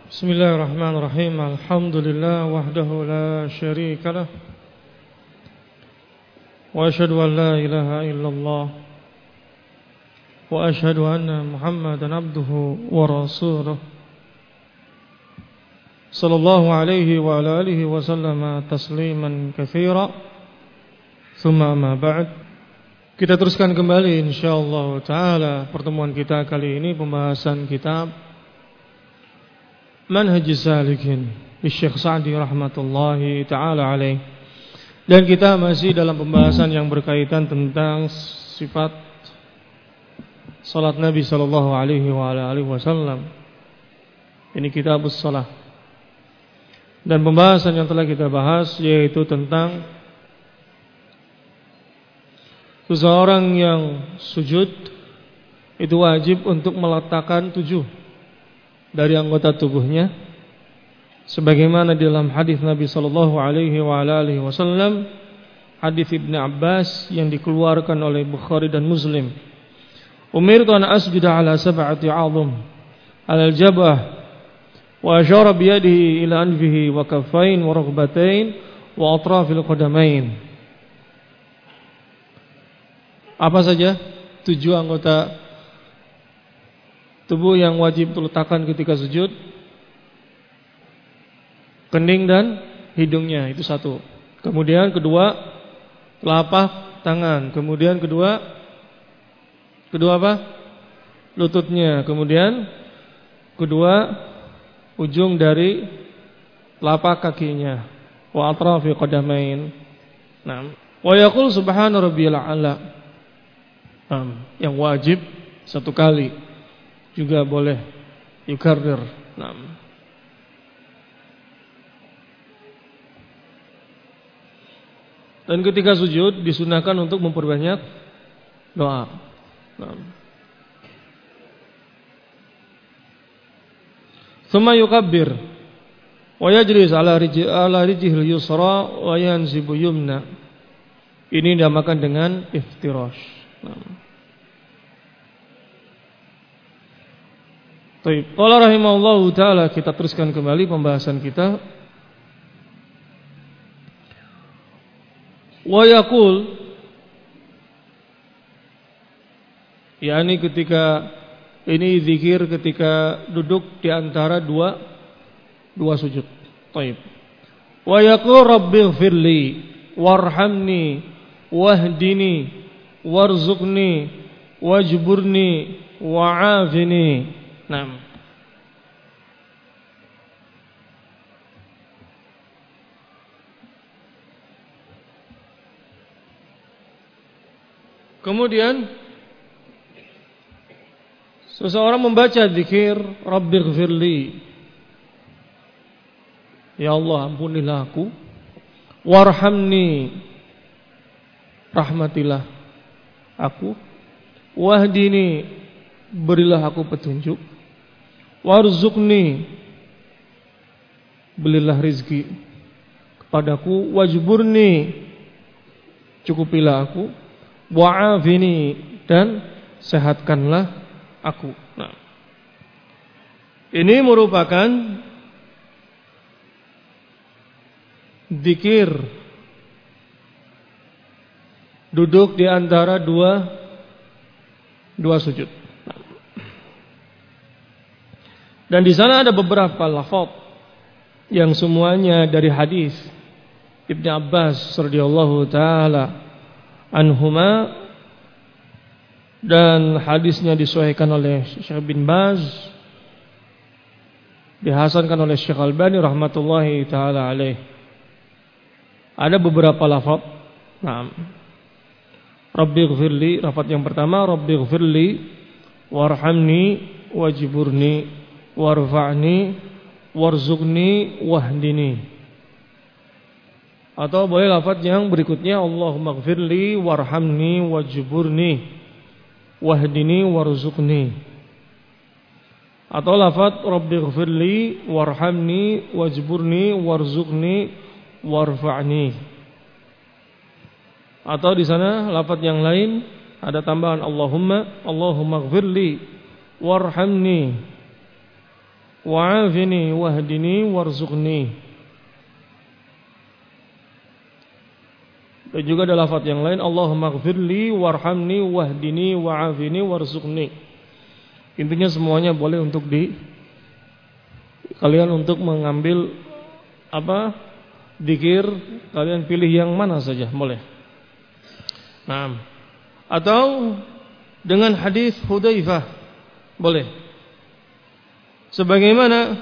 Bismillahirrahmanirrahim. Alhamdulillah wahdahu la syarika lah. Wa asyhadu an la ilaha illallah. Wa asyhadu anna Muhammadan abduhu wa rasuluh. Sallallahu alaihi wa ala alihi wa sallama tasliman katsira. Tsumma amma ba'd. Kita teruskan kembali insyaallah taala pertemuan kita kali ini, pembahasan kitab Manhajus Salikin Syekh Sa'di rahmatullahi taala alaih. Dan kita masih dalam pembahasan yang berkaitan tentang sifat salat Nabi sallallahu alaihi wa alihi wasallam. Ini kitabus shalah. Dan pembahasan yang telah kita bahas yaitu tentang seseorang yang sujud itu wajib untuk meletakkan 7 dari anggota tubuhnya, sebagaimana di dalam hadis Nabi sallallahu alaihi wa alihi wasallam, hadis Ibnu Abbas yang dikeluarkan oleh Bukhari dan Muslim. Umirtu an asjuda ala sab'ati 'azm, ala al-jabhah wa asyara bi yadihi ila anfihi wa kaffain wa rukbatain wa atrafil qadamain. Apa saja 7 anggota tubuh yang wajib diletakkan ketika sujud? Kening dan hidungnya, itu satu. Kemudian kedua, telapak tangan. Kemudian kedua apa? Lututnya. Kemudian kedua, ujung dari telapak kakinya. Wa atrafi qadamain. Nah, wa yaqul subhana rabbiyal a'la. Yang wajib satu kali. Juga boleh yukarrir. Dan ketika sujud disunahkan untuk memperbanyak doa. Tsumma yukabbir wa yajlis ala rijlil yusra wa yansibu yumna. Ini dinamakan dengan iftirash. Baik, qala rahimahullahu taala, kita teruskan kembali pembahasan kita. Wa yaqul, yakni ketika ini zikir ketika duduk di antara dua sujud. Baik. Wa yaqul rabbighfirli warhamni wahdini warzuqni wajburni wa'afini. Nah, kemudian seseorang membaca zikir Rabbighfirli, ya Allah ampunilah aku, warhamni, rahmatilah aku, wahdini, berilah aku petunjuk, warzuqni, berilah rizki kepadaku, wajburni, cukupilah aku, wa'afini, dan sehatkanlah aku. Nah, ini merupakan zikir duduk di antara dua sujud. Dan di sana ada beberapa lafaz yang semuanya dari hadis Ibnu Abbas radhiyallahu taala anhuma, dan hadisnya disahihkan oleh Syekh bin Baz, dihasankan oleh Syekh Albani rahmatullahi taala alaih. Ada beberapa lafaz. Naam. Rabbighfirli, lafaz yang pertama Rabbighfirli warhamni wajburni warfa'ni warzuqni wahdini. Atau boleh lafaz yang berikutnya Allahumma ighfirli warhamni wajburni wahdini warzuqni. Atau lafaz Rabbighfirli warhamni wajburni warzuqni warfa'ni. Atau di sana lafaz yang lain ada tambahan Allahumma ighfirli warhamni wa'afini wahdini warzuqni. Dan juga ada lafaz yang lain, Allahumma ighfirli warhamni wahdini wa'afini warzuqni. Intinya semuanya boleh untuk kalian untuk mengambil dzikir, kalian pilih yang mana saja boleh. Nah, atau dengan hadis Hudzaifah boleh. Sebagaimana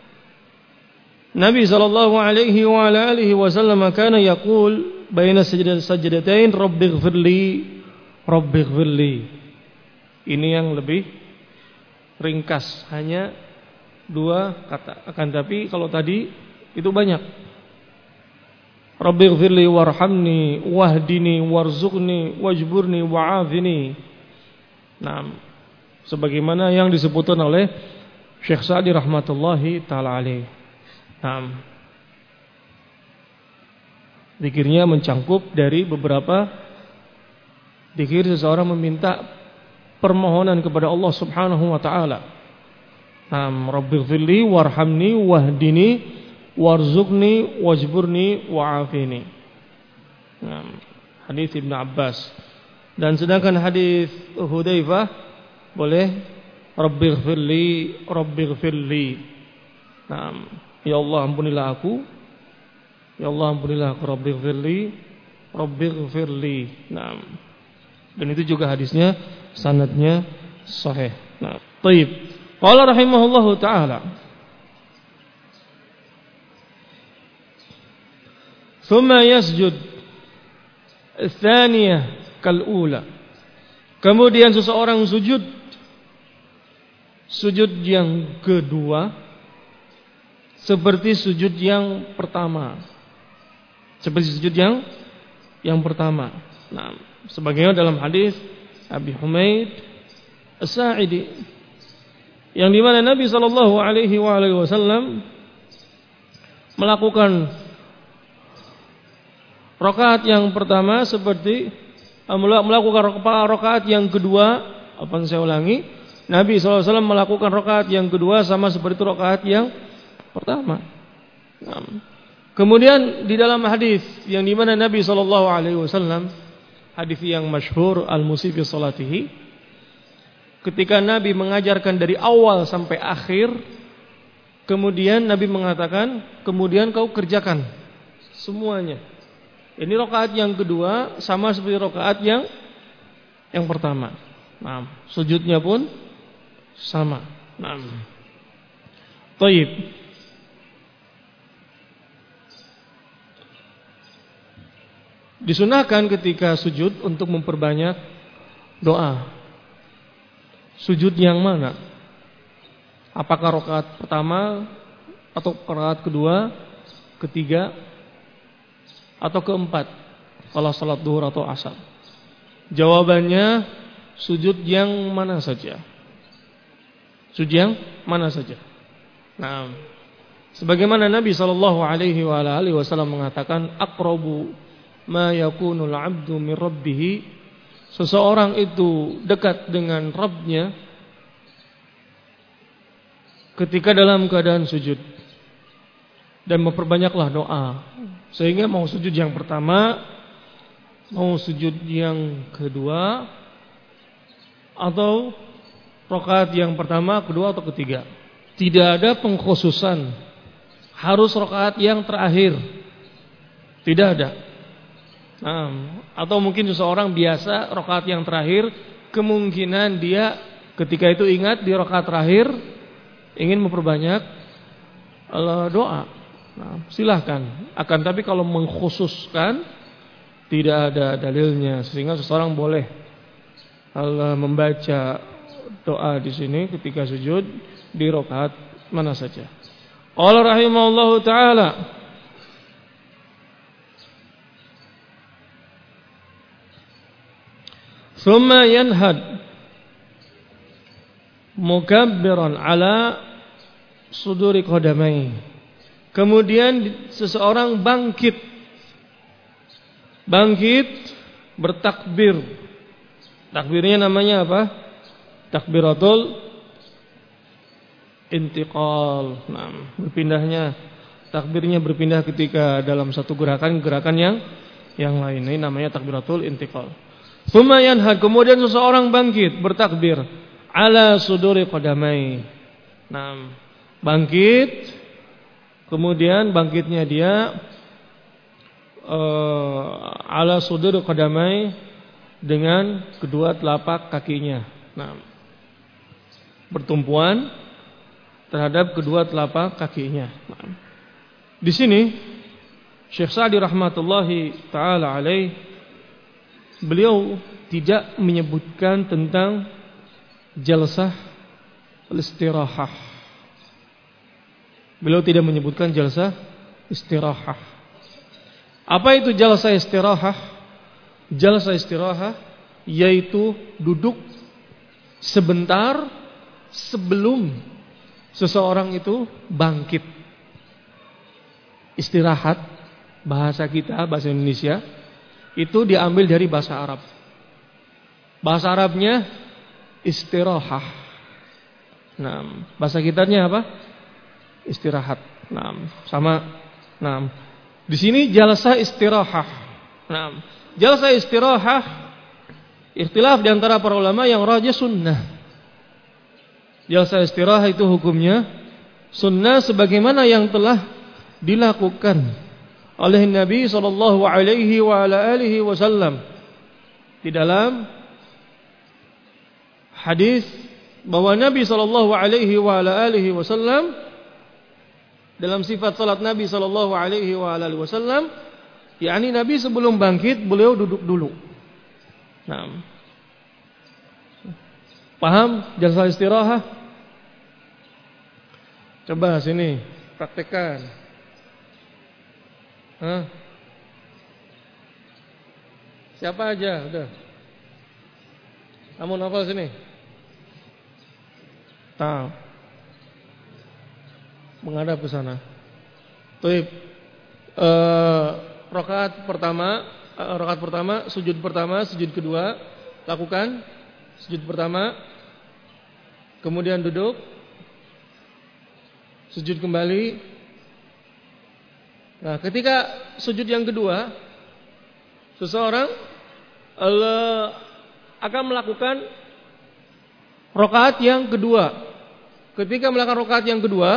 Nabi sallallahu alaihi wa ala alihi wasallam kana yaqul baina sajdatain rabbighfirli. Ini yang lebih ringkas, hanya 2 kata. Akan tapi kalau tadi itu banyak. Rabbighfirli warhamni wahdini warzuqni wajburni wa'afini. Nah, sebagaimana yang disebutkan oleh Syekh Sa'di rahmatullahi taala alaih. Nah, zikirnya mencangkup dari beberapa zikir seseorang meminta permohonan kepada Allah Subhanahu wa taala. Nah, Rabbighfirli warhamni wahdini warzuqni wajburni wa'afini. Nah, hadis Ibnu Abbas. Dan sedangkan hadis Hudzaifah boleh Rabbighfirli. Nah, ya Allah ampunilah aku. Ya Allah ampunilah aku, Rabbighfirli. Nah, dan itu juga hadisnya sanadnya sahih. Nah, baik. Qala rahimahullahu taala. Thumma yasjud tsaniyah kal'ula. Kemudian seseorang sujud yang kedua seperti sujud yang pertama. Seperti sujud yang pertama. Nah, sebagaimana dalam hadis Abi Humaid As-Sa'idi yang di mana Nabi sallallahu alaihi wasallam melakukan rakaat yang pertama seperti melakukan rakaat yang kedua, saya ulangi, Nabi SAW melakukan rakaat yang kedua sama seperti rakaat yang pertama. Nah, kemudian di dalam hadis yang di mana Nabi SAW, hadis yang masyhur al-musii fi salatihi, ketika Nabi mengajarkan dari awal sampai akhir, kemudian Nabi mengatakan, kemudian kau kerjakan semuanya. Ini rakaat yang kedua sama seperti rakaat yang pertama. Nah, sujudnya pun sama. Nah, Taib. Disunahkan ketika sujud untuk memperbanyak doa. Sujud yang mana? Apakah rakaat pertama atau rakaat kedua, ketiga, atau keempat kalau salat duhur atau asar? Jawabannya sujud yang mana saja. Sujud yang mana saja. Nah, sebagaimana Nabi sallallahu alaihi wasallam mengatakan, aqrabu ma yakunul 'abdu min rabbih, seseorang itu dekat dengan Rabbnya ketika dalam keadaan sujud. Dan memperbanyaklah doa. Sehingga mau sujud yang pertama, mau sujud yang kedua, atau rakaat yang pertama, kedua atau ketiga, tidak ada pengkhususan harus rakaat yang terakhir. Tidak ada. Nah, atau mungkin seseorang biasa rakaat yang terakhir, kemungkinan dia ketika itu ingat di rakaat terakhir ingin memperbanyak doa. Nah, silahkan. Akan tapi kalau mengkhususkan tidak ada dalilnya, sehingga seseorang boleh membaca doa di sini ketika sujud di rakaat mana saja. Qala rahimahullahu taala, thumma yanhad mukabbiran ala suduri qadamai. Kemudian seseorang bangkit bertakbir. Takbirnya namanya apa? Takbiratul intiqal. Nah, berpindahnya, takbirnya berpindah ketika dalam satu gerakan yang lain. Ini namanya takbiratul intiqal. Tsumma yanhad, kemudian seseorang bangkit bertakbir ala suduri qadamai. Nah, bangkit, kemudian bangkitnya dia ala suduri qadamai, dengan kedua telapak kakinya. Nah, bertumpuan terhadap kedua telapak kakinya. Nah, di sini Syekh Sa'di rahmatullahi taala alaih, beliau tidak menyebutkan tentang jalsah istirahah. Beliau tidak menyebutkan jalsah istirahah. Apa itu jalsah istirahah? Jalsah istirahah yaitu duduk sebentar sebelum seseorang itu bangkit. Istirahat, bahasa kita, bahasa Indonesia, itu diambil dari bahasa Arab. Bahasa Arabnya istirahah. Nah, bahasa kitanya apa? Istirahat. Nah, sama. Nah, di sini jalsah istirahah. Nah, jalsah istirahah, ikhtilaf di antara para ulama, yang rajih sunnah. Jalsah istirahah itu hukumnya sunnah, sebagaimana yang telah dilakukan oleh Nabi sallallahu alaihi wa ala alihi wasallam di dalam hadis bahwa Nabi sallallahu alaihi wa ala alihi wasallam, dalam sifat salat Nabi sallallahu alaihi wa ala alihi wasallam, yakni Nabi sebelum bangkit beliau duduk dulu. Nah, paham jalsah istirahah? Coba sini praktekkan. Siapa aja udah? Kamu hafal sini? Tahu. Menghadap ke sana. Baik. Rakaat pertama, sujud pertama, sujud kedua, lakukan sujud pertama, kemudian duduk, sujud kembali. Nah, ketika sujud yang kedua, seseorang akan melakukan rakaat yang kedua. Ketika melakukan rakaat yang kedua,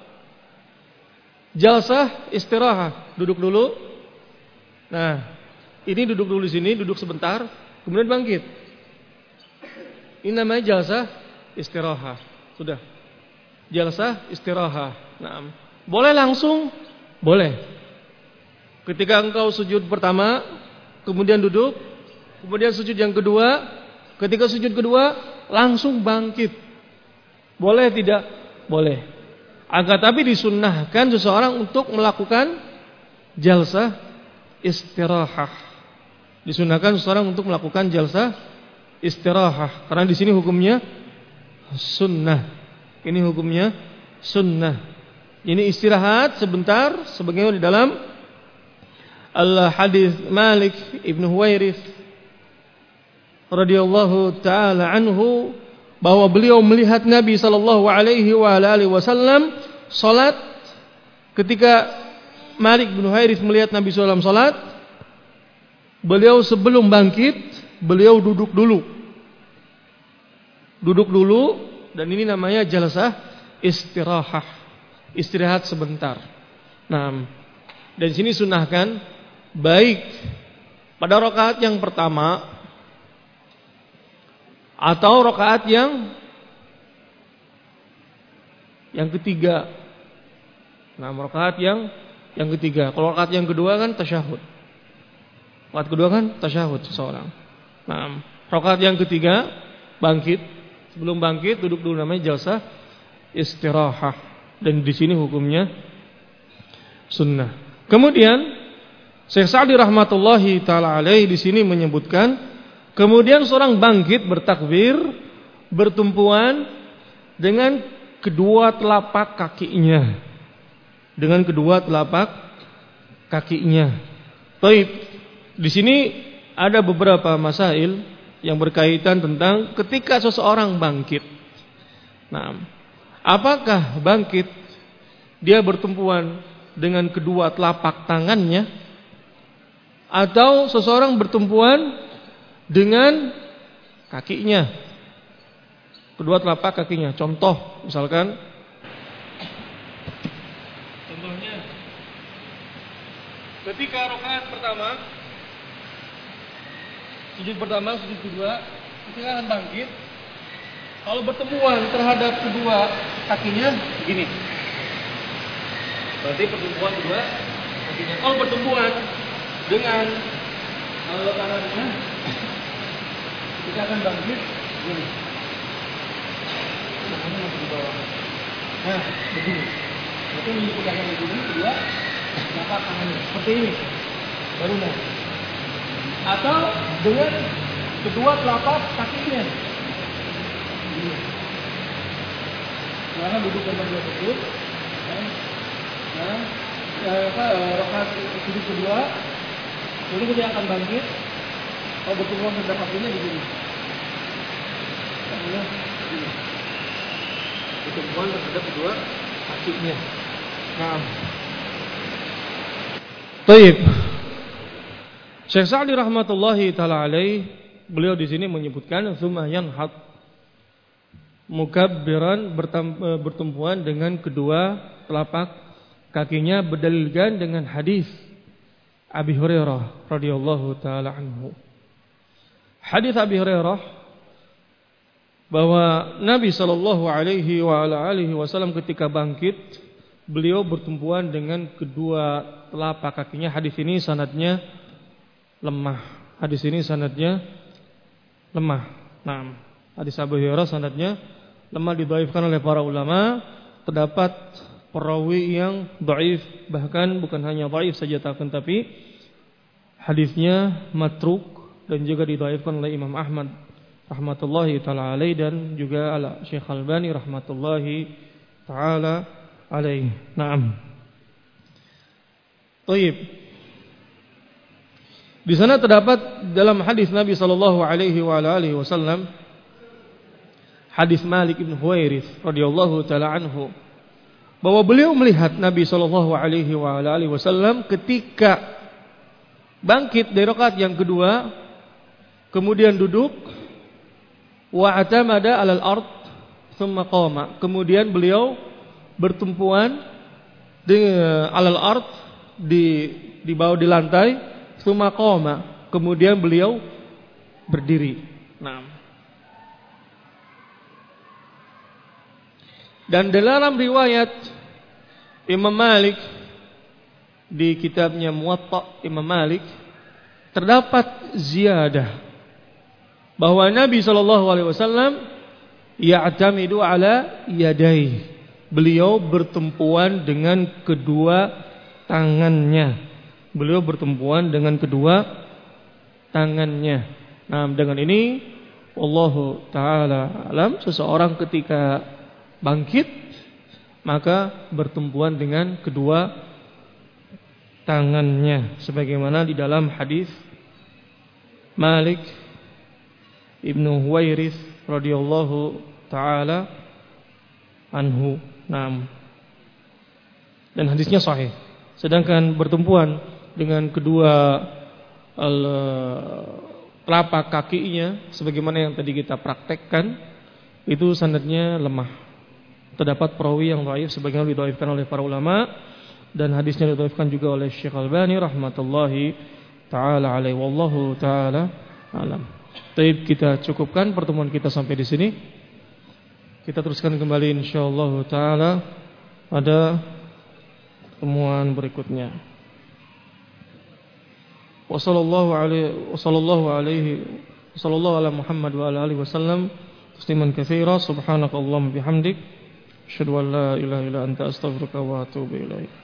jalsah istirahah, duduk dulu. Nah, ini duduk dulu di sini, duduk sebentar, kemudian bangkit. Ini namanya jalsah istirahah. Sudah. Jalsah istirahah. Nah, boleh langsung? Boleh. Ketika engkau sujud pertama, kemudian duduk, kemudian sujud yang kedua, ketika sujud kedua langsung bangkit. Boleh tidak? Boleh. Akan tapi disunnahkan seseorang untuk melakukan jalsah istirahah. Disunahkan seseorang untuk melakukan jalsah istirahah, karena di sini hukumnya sunnah. Ini hukumnya sunnah. Ini istirahat sebentar, sebagaimana di dalam al-hadis Malik ibn Huwairits radhiyallahu taala anhu, bahwa beliau melihat Nabi sallallahu alaihi wasallam salat. Ketika Malik bin Huwairits melihat Nabi SAW salat, beliau sebelum bangkit, beliau duduk dulu. Duduk dulu, dan ini namanya jalsah istirahah. Istirahat sebentar. Nah, dan di sini sunahkan baik pada rakaat yang pertama atau rakaat yang ketiga. Nah, rakaat yang ketiga. Kalau rakaat yang kedua kan tasyahud. Rakaat kedua kan tasyahud seseorang. Nah, rakaat yang ketiga bangkit. Sebelum bangkit duduk dulu, namanya jalsah istirahah. Dan di sini hukumnya sunnah. Kemudian Syekh Sa'di rahmatullahi taala alaihi di sini menyebutkan, kemudian seorang bangkit bertakbir bertumpuan dengan kedua telapak kakinya. Dengan kedua telapak kakinya. Baik, di sini ada beberapa masail yang berkaitan tentang ketika seseorang bangkit. Nah, Apakah bangkit dia bertumpuan dengan kedua telapak tangannya, atau seseorang bertumpuan dengan kakinya, kedua telapak kakinya? Contoh, misalkan, contohnya ketika rakaat pertama, sujud pertama, sujud kedua, kita akan bangkit. Kalau bertumpuan terhadap kedua kakinya begini, berarti pertumbuhan kedua kakinya. Kalau bertumbuhan dengan tangannya, kita akan bangkit begini. Tangannya masih di bawah. Nah, begini. Berarti dipegangkan begini kedua telapak tangannya. Seperti ini. Baru mau. Atau dengan kedua telapak kakinya. Sekarang duduk tempat dia tersebut. Rakaat sujud kedua, jadi dia akan bangkit. Kalau bertumbuhan terhadap kakinya di sini. Bertumbuhan terhadap kedua kakinya. Nah, baik. Syekh Sa'di rahmatullahi taala alaih, beliau di sini menyebutkan tsumma yanhat, mukabbiran, bertumpuan dengan kedua telapak kakinya, berdalilkan dengan hadis Abi Hurairah radhiyallahu taala anhu. Hadis Abi Hurairah bahwa Nabi sallallahu alaihi wasallam ketika bangkit, beliau bertumpuan dengan kedua telapak kakinya. Hadis ini sanadnya lemah. Hadis ini sanadnya lemah. Nah, hadis Abu Hurairah sanadnya lemah, didhaifkan oleh para ulama. Terdapat perawi yang dhaif, bahkan bukan hanya dhaif saja, tapi hadisnya matruk, dan juga didhaifkan oleh Imam Ahmad rahmatullahi taala alaihi, dan juga Syekh Albani rahmatullahi taala alaihi. Naam. Baik. Di sana terdapat dalam hadis Nabi sallallahu alaihi wasallam, hadis Malik bin Huwairits radhiyallahu taala anhu, bahwa beliau melihat Nabi sallallahu alaihi wasallam ketika bangkit dari rakaat yang kedua, kemudian duduk, wa atamada 'alal ard tsumma qama, kemudian beliau bertumpuan di 'alal ard, di bawah, di lantai, tsumma qama, kemudian beliau berdiri. Nah, dan dalam riwayat Imam Malik di kitabnya Muwatta Imam Malik terdapat ziyadah bahwa Nabi sallallahu alaihi wasallam ya'tamidu ala yadayhi, beliau bertumpuan dengan kedua tangannya. Beliau bertumpuan dengan kedua tangannya. Nah, dengan ini wallahu taala alam, seseorang ketika bangkit maka bertumpuan dengan kedua tangannya, sebagaimana di dalam hadis Malik Ibnu Huwairits radhiyallahu taala anhu. Naam. Dan hadisnya sahih. Sedangkan bertumpuan dengan kedua telapak kakinya, sebagaimana yang tadi kita praktekkan, itu sanadnya lemah. Terdapat perawi yang dhaif, sebagaimana didhaifkan oleh para ulama, dan hadisnya didhaifkan juga oleh Syekh Albani rahmatullahi taala alaihi, wallahu taala alam. Baik, kita cukupkan pertemuan kita sampai di sini. Kita teruskan kembali insyaallah taala pada pertemuan berikutnya. Wassallallahu ala Muhammad wa ala alihi wasallam tasliman katsira. Subhanakallahumma bihamdik, asyhadu an la ilaha illa anta, astaghfiruka wa atubu ilaik.